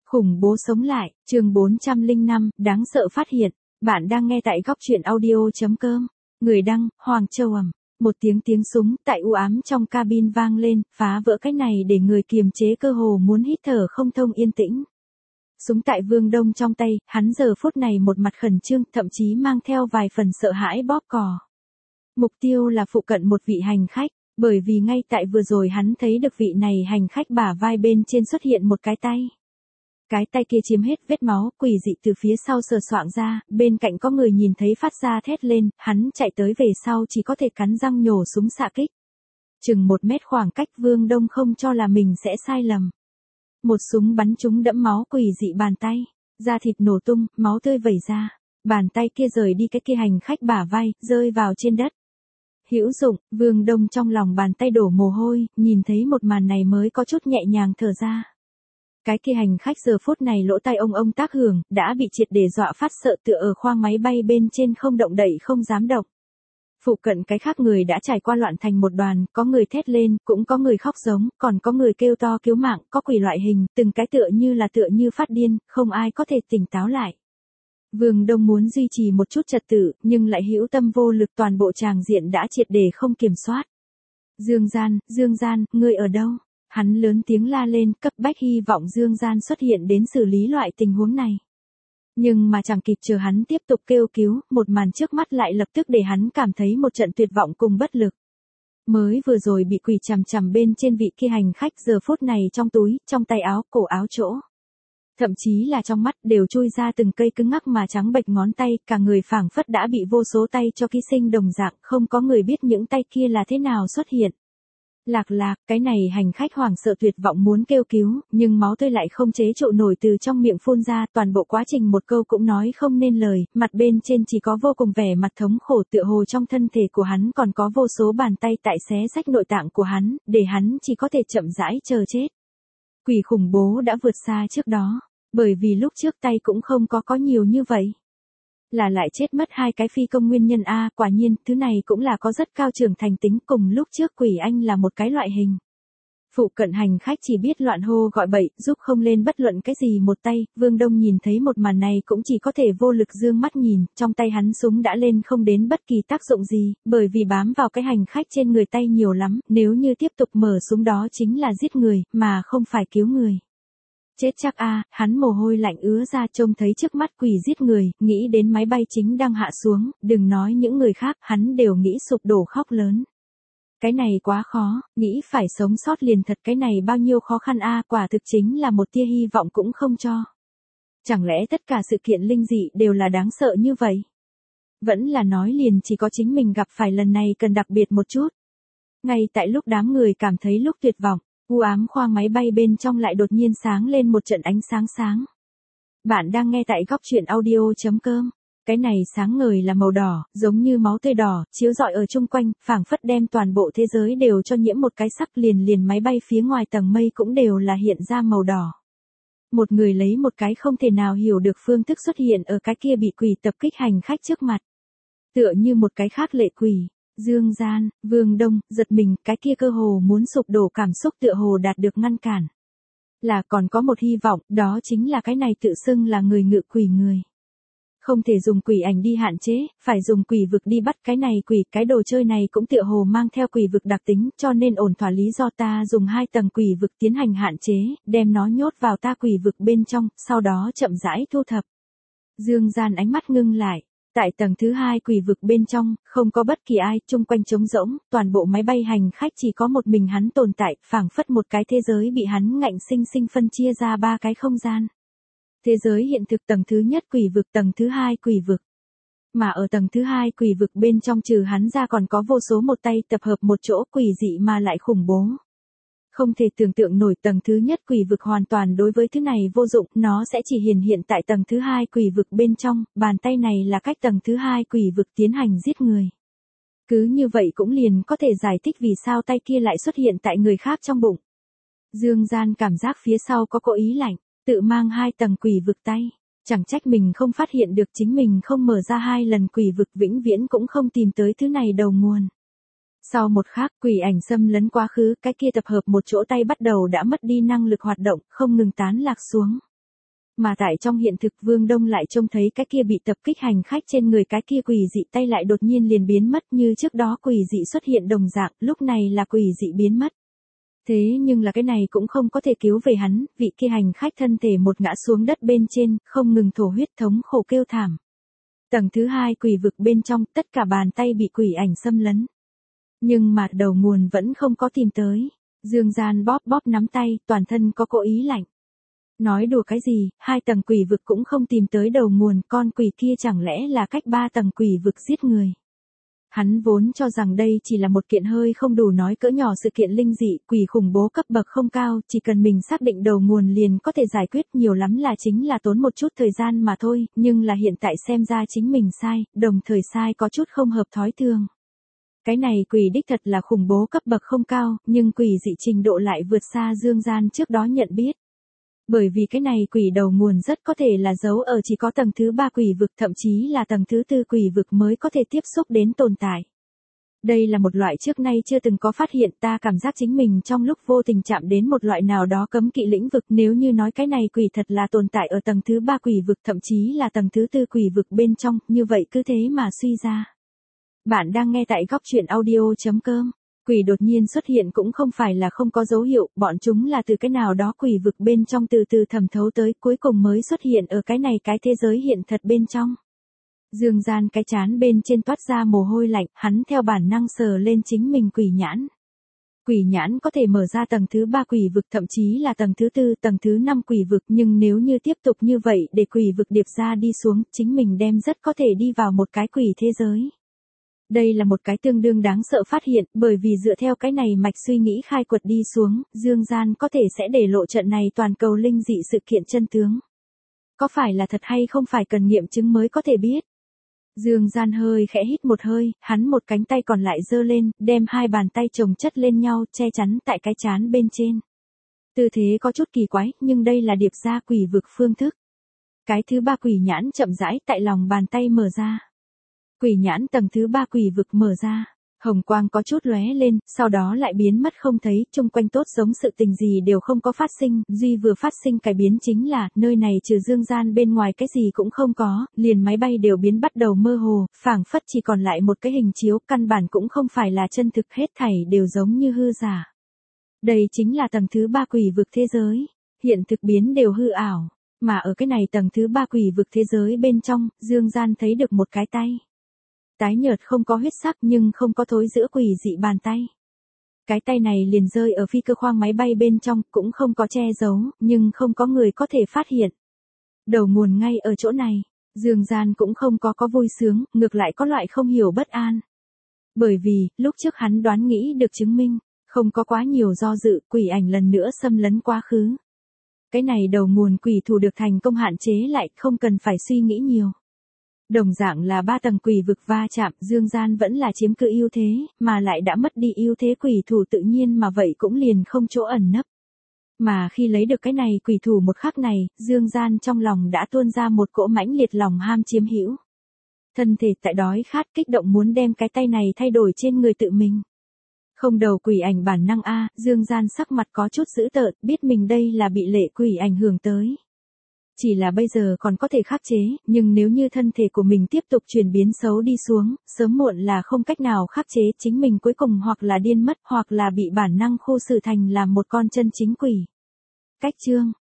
Khủng bố sống lại, chương 405, đáng sợ phát hiện. Bạn đang nghe tại góc truyện audio.com. Người đăng, Hoàng Châu ầm. Một tiếng súng tại u ám trong cabin vang lên, phá vỡ cái này để người kiềm chế cơ hồ muốn hít thở không thông yên tĩnh. Súng tại Vương Đông trong tay, hắn giờ phút này một mặt khẩn trương, thậm chí mang theo vài phần sợ hãi bóp cò. Mục tiêu là phụ cận một vị hành khách, bởi vì ngay tại vừa rồi hắn thấy được vị này hành khách bả vai bên trên xuất hiện một cái tay. Cái tay kia chiếm hết vết máu, quỷ dị từ phía sau sờ soạng ra, bên cạnh có người nhìn thấy phát ra thét lên, hắn chạy tới về sau chỉ có thể cắn răng nhổ súng xạ kích. Chừng 1 mét khoảng cách Vương Đông không cho là mình sẽ sai lầm. Một súng bắn trúng đẫm máu quỷ dị bàn tay, da thịt nổ tung, máu tươi vẩy ra, bàn tay kia rời đi cái kia hành khách bả vai, rơi vào trên đất. Hữu dụng, Vương Đông trong lòng bàn tay đổ mồ hôi, nhìn thấy một màn này mới có chút nhẹ nhàng thở ra. Cái kia hành khách giờ phút này lỗ tai ông tác hưởng, đã bị triệt để dọa phát sợ tựa ở khoang máy bay bên trên không động đậy không dám động. Phụ cận cái khác người đã trải qua loạn thành một đoàn, có người thét lên, cũng có người khóc giống, còn có người kêu to cứu mạng, có quỷ loại hình, từng cái tựa như phát điên, không ai có thể tỉnh táo lại. Vương Đông muốn duy trì một chút trật tự, nhưng lại hữu tâm vô lực, toàn bộ tràng diện đã triệt để không kiểm soát. Dương Gian, ngươi ở đâu? Hắn lớn tiếng la lên, cấp bách hy vọng Dương Gian xuất hiện đến xử lý loại tình huống này. Nhưng mà chẳng kịp chờ hắn tiếp tục kêu cứu, một màn trước mắt lại lập tức để hắn cảm thấy một trận tuyệt vọng cùng bất lực. Mới vừa rồi bị quỷ chằm bên trên vị kia hành khách giờ phút này trong túi, trong tay áo, cổ áo chỗ. Thậm chí là trong mắt đều chui ra từng cây cứng ngắc mà trắng bệch ngón tay, cả người phảng phất đã bị vô số tay cho ký sinh đồng dạng, không có người biết những tay kia là thế nào xuất hiện. Lạc, cái này hành khách hoảng sợ tuyệt vọng muốn kêu cứu, nhưng máu tươi lại không chế trụ nổi từ trong miệng phun ra, toàn bộ quá trình một câu cũng nói không nên lời, mặt bên trên chỉ có vô cùng vẻ mặt thống khổ, tựa hồ trong thân thể của hắn còn có vô số bàn tay tại xé rách nội tạng của hắn, để hắn chỉ có thể chậm rãi chờ chết. Quỷ khủng bố đã vượt xa trước đó, bởi vì lúc trước tay cũng không có nhiều như vậy. Là lại chết mất 2 cái phi công nguyên nhân a, quả nhiên, thứ này cũng là có rất cao trưởng thành tính, cùng lúc trước quỷ anh là một cái loại hình. Phụ cận hành khách chỉ biết loạn hô gọi bậy, giúp không lên bất luận cái gì một tay, Vương Đông nhìn thấy một màn này cũng chỉ có thể vô lực dương mắt nhìn, trong tay hắn súng đã lên không đến bất kỳ tác dụng gì, bởi vì bám vào cái hành khách trên người tay nhiều lắm, nếu như tiếp tục mở súng đó chính là giết người, mà không phải cứu người. Chết chắc a, hắn mồ hôi lạnh ứa ra trông thấy trước mắt quỷ giết người, nghĩ đến máy bay chính đang hạ xuống, đừng nói những người khác, hắn đều nghĩ sụp đổ khóc lớn. Cái này quá khó, nghĩ phải sống sót liền thật cái này bao nhiêu khó khăn a, quả thực chính là một tia hy vọng cũng không cho. Chẳng lẽ tất cả sự kiện linh dị đều là đáng sợ như vậy? Vẫn là nói liền chỉ có chính mình gặp phải lần này cần đặc biệt một chút. Ngay tại lúc đám người cảm thấy lúc tuyệt vọng, u ám khoang máy bay bên trong lại đột nhiên sáng lên một trận ánh sáng. Bạn đang nghe tại góc truyện audio.com. Cái này sáng ngời là màu đỏ, giống như máu tươi đỏ, chiếu rọi ở chung quanh, phảng phất đem toàn bộ thế giới đều cho nhiễm một cái sắc, liền máy bay phía ngoài tầng mây cũng đều là hiện ra màu đỏ. Một người lấy một cái không thể nào hiểu được phương thức xuất hiện ở cái kia bị quỷ tập kích hành khách trước mặt. Tựa như một cái khác lệ quỷ. Dương Gian, Vương Đông, giật mình, cái kia cơ hồ muốn sụp đổ cảm xúc tựa hồ đạt được ngăn cản. Là còn có một hy vọng, đó chính là cái này tự xưng là người ngự quỷ người. Không thể dùng quỷ ảnh đi hạn chế, phải dùng quỷ vực đi bắt cái này quỷ, cái đồ chơi này cũng tựa hồ mang theo quỷ vực đặc tính, cho nên ổn thỏa lý do ta dùng 2 tầng quỷ vực tiến hành hạn chế, đem nó nhốt vào ta quỷ vực bên trong, sau đó chậm rãi thu thập. Dương Gian ánh mắt ngưng lại. Tại tầng thứ 2 quỷ vực bên trong, không có bất kỳ ai, chung quanh trống rỗng, toàn bộ máy bay hành khách chỉ có một mình hắn tồn tại, phảng phất một cái thế giới bị hắn ngạnh sinh phân chia ra 3 cái không gian. Thế giới hiện thực tầng thứ nhất quỷ vực, tầng thứ 2 quỷ vực. Mà ở tầng thứ 2 quỷ vực bên trong trừ hắn ra còn có vô số một tay tập hợp một chỗ quỷ dị mà lại khủng bố. Không thể tưởng tượng nổi, tầng thứ nhất quỷ vực hoàn toàn đối với thứ này vô dụng, nó sẽ chỉ hiện tại tầng thứ 2 quỷ vực bên trong, bàn tay này là cách tầng thứ 2 quỷ vực tiến hành giết người. Cứ như vậy cũng liền có thể giải thích vì sao tay kia lại xuất hiện tại người khác trong bụng. Dương Gian cảm giác phía sau có cố ý lạnh, tự mang 2 tầng quỷ vực tay. Chẳng trách mình không phát hiện được chính mình không mở ra 2 lần quỷ vực, vĩnh viễn cũng không tìm tới thứ này đầu nguồn. Sau một khắc, quỷ ảnh xâm lấn quá khứ, cái kia tập hợp một chỗ tay bắt đầu đã mất đi năng lực hoạt động, không ngừng tán lạc xuống. Mà tại trong hiện thực Vương Đông lại trông thấy cái kia bị tập kích hành khách trên người cái kia quỷ dị tay lại đột nhiên liền biến mất như trước đó quỷ dị xuất hiện đồng dạng, lúc này là quỷ dị biến mất. Thế nhưng là cái này cũng không có thể cứu về hắn, vị kia hành khách thân thể một ngã xuống đất bên trên, không ngừng thổ huyết thống khổ kêu thảm. Tầng thứ 2 quỷ vực bên trong, tất cả bàn tay bị quỷ ảnh xâm lấn. Nhưng mà đầu nguồn vẫn không có tìm tới. Dương Gian bóp bóp nắm tay, toàn thân có cố ý lạnh. Nói đùa cái gì, 2 tầng quỷ vực cũng không tìm tới đầu nguồn, con quỷ kia chẳng lẽ là cách 3 tầng quỷ vực giết người. Hắn vốn cho rằng đây chỉ là một kiện hơi không đủ nói cỡ nhỏ sự kiện linh dị, quỷ khủng bố cấp bậc không cao, chỉ cần mình xác định đầu nguồn liền có thể giải quyết, nhiều lắm là chính là tốn một chút thời gian mà thôi, nhưng là hiện tại xem ra chính mình sai, đồng thời sai có chút không hợp thói thường. Cái này quỷ đích thật là khủng bố cấp bậc không cao, nhưng quỷ dị trình độ lại vượt xa Dương Gian trước đó nhận biết. Bởi vì cái này quỷ đầu nguồn rất có thể là giấu ở chỉ có tầng thứ 3 quỷ vực, thậm chí là tầng thứ 4 quỷ vực mới có thể tiếp xúc đến tồn tại. Đây là một loại trước nay chưa từng có phát hiện, ta cảm giác chính mình trong lúc vô tình chạm đến một loại nào đó cấm kỵ lĩnh vực, nếu như nói cái này quỷ thật là tồn tại ở tầng thứ 3 quỷ vực, thậm chí là tầng thứ 4 quỷ vực bên trong, như vậy cứ thế mà suy ra. Bạn đang nghe tại góc truyện audio.com. Quỷ đột nhiên xuất hiện cũng không phải là không có dấu hiệu, bọn chúng là từ cái nào đó quỷ vực bên trong từ từ thẩm thấu tới, cuối cùng mới xuất hiện ở cái này cái thế giới hiện thật bên trong. Dương Gian cái chán bên trên toát ra mồ hôi lạnh, hắn theo bản năng sờ lên chính mình quỷ nhãn. Quỷ nhãn có thể mở ra tầng thứ 3 quỷ vực, thậm chí là tầng thứ 4, tầng thứ 5 quỷ vực, nhưng nếu như tiếp tục như vậy để quỷ vực điệp ra đi xuống, chính mình đem rất có thể đi vào một cái quỷ thế giới. Đây là một cái tương đương đáng sợ phát hiện, bởi vì dựa theo cái này mạch suy nghĩ khai quật đi xuống, Dương Gian có thể sẽ để lộ trận này toàn cầu linh dị sự kiện chân tướng. Có phải là thật hay không phải cần nghiệm chứng mới có thể biết. Dương Gian hơi khẽ hít một hơi, hắn một cánh tay còn lại giơ lên, đem 2 bàn tay chồng chất lên nhau, che chắn tại cái trán bên trên. Tư thế có chút kỳ quái, nhưng đây là điệp ra quỷ vực phương thức. Cái thứ 3 quỷ nhãn chậm rãi tại lòng bàn tay mở ra. Quỷ nhãn tầng thứ 3 quỷ vực mở ra, hồng quang có chút lóe lên, sau đó lại biến mất không thấy, chung quanh tốt giống sự tình gì đều không có phát sinh, duy vừa phát sinh cải biến chính là, nơi này trừ Dương Gian bên ngoài cái gì cũng không có, liền máy bay đều biến bắt đầu mơ hồ, phảng phất chỉ còn lại một cái hình chiếu, căn bản cũng không phải là chân thực, hết thảy đều giống như hư giả. Đây chính là tầng thứ 3 quỷ vực thế giới, hiện thực biến đều hư ảo, mà ở cái này tầng thứ 3 quỷ vực thế giới bên trong, Dương Gian thấy được một cái tay. Tái nhợt không có huyết sắc nhưng không có thối giữa quỷ dị bàn tay. Cái tay này liền rơi ở phi cơ khoang máy bay bên trong, cũng không có che giấu, nhưng không có người có thể phát hiện. Đầu nguồn ngay ở chỗ này, Dương Gian cũng không có vui sướng, ngược lại có loại không hiểu bất an. Bởi vì, lúc trước hắn đoán nghĩ được chứng minh, không có quá nhiều do dự, quỷ ảnh lần nữa xâm lấn quá khứ. Cái này đầu nguồn quỷ thủ được thành công hạn chế lại, không cần phải suy nghĩ nhiều. Đồng dạng là 3 tầng quỷ vực va chạm, Dương Gian vẫn là chiếm cứ ưu thế, mà lại đã mất đi ưu thế quỷ thủ tự nhiên mà vậy cũng liền không chỗ ẩn nấp. Mà khi lấy được cái này quỷ thủ một khắc này, Dương Gian trong lòng đã tuôn ra một cỗ mãnh liệt lòng ham chiếm hữu. Thân thể tại đói khát kích động muốn đem cái tay này thay đổi trên người tự mình. Không đầu quỷ ảnh bản năng a, Dương Gian sắc mặt có chút dữ tợn, biết mình đây là bị lệ quỷ ảnh hưởng tới. Chỉ là bây giờ còn có thể khắc chế, nhưng nếu như thân thể của mình tiếp tục chuyển biến xấu đi xuống, sớm muộn là không cách nào khắc chế, chính mình cuối cùng hoặc là điên mất hoặc là bị bản năng khu xử thành làm một con chân chính quỷ. Cách chương